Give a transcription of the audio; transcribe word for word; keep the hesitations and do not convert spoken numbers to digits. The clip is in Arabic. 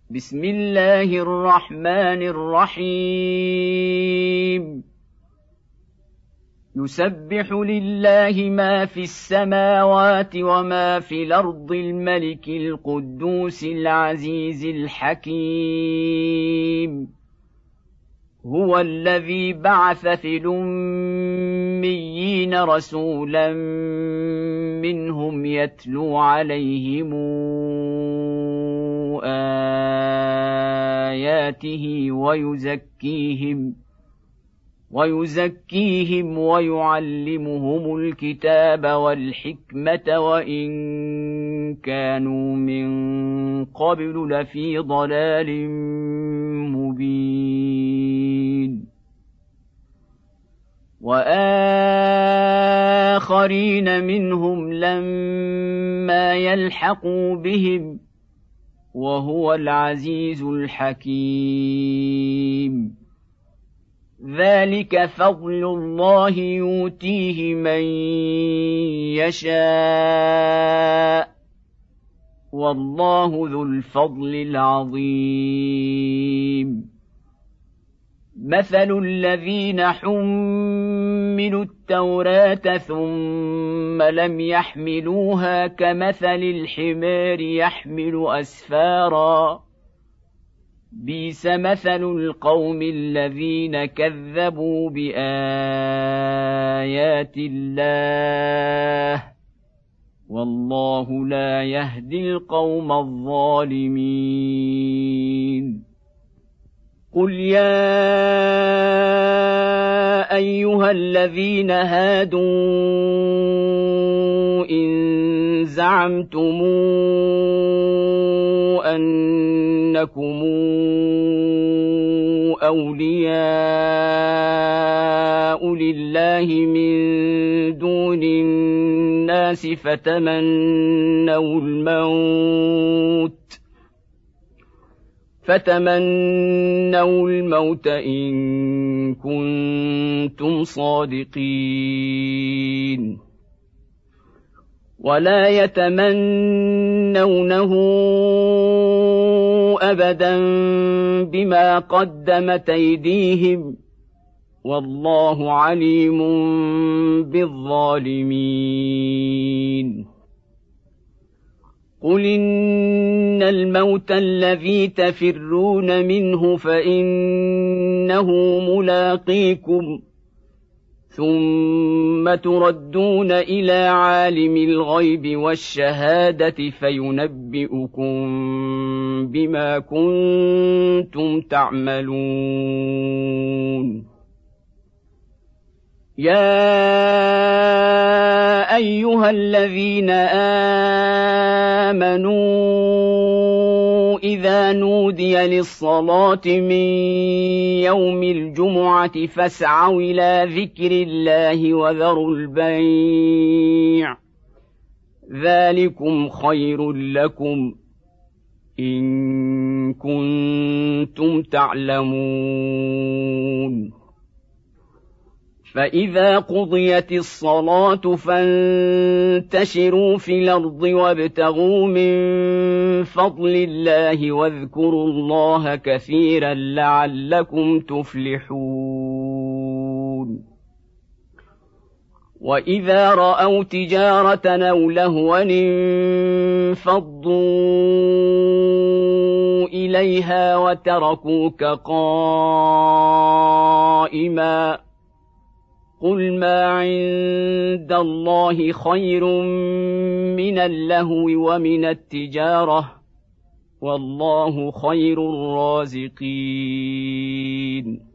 بسم الله الرحمن الرحيم يسبح لله ما في السماوات وما في الأرض الملك القدوس العزيز الحكيم هو الذي بعث في الأميين رسولا منهم يتلو عليهم آياته ويزكيهم ويزكيهم ويعلمهم الكتاب والحكمة وإن كانوا من قبل لفي ضلال مبين وآخرين منهم لما يلحقوا بهم وهو العزيز الحكيم ذلك فضل الله يؤتيه من يشاء والله ذو الفضل العظيم مثل الذين حملوا التوراة ثم لم يحملوها كمثل الحمار يحمل أسفارا بئس مثل القوم الذين كذبوا بآيات الله والله لا يهدي القوم الظالمين قل يا أيها الذين هادوا إن زعمتم أنكم أولياء لله من دون الناس فتمنوا الموت فتمنوا الموت إن كنتم صادقين ولا يتمنونه أبدا بما قدمت أيديهم والله عليم بالظالمين قل إن الموت الذي تفرون منه فإنه ملاقيكم ثم تردون إلى عالم الغيب والشهادة فينبئكم بما كنتم تعملون يا أيها الذين آمنوا إذا نودي للصلاة من يوم الجمعة فاسعوا إلى ذكر الله وذروا البيع ذلكم خير لكم إن كنتم تعلمون فإذا قضيت الصلاة فانتشروا في الأرض وابتغوا من فضل الله واذكروا الله كثيرا لعلكم تفلحون وإذا رأوا تجارة أو لهوا انفضوا إليها وتركوك قائما قل ما عند الله خير من اللهو ومن التجارة والله خير الرازقين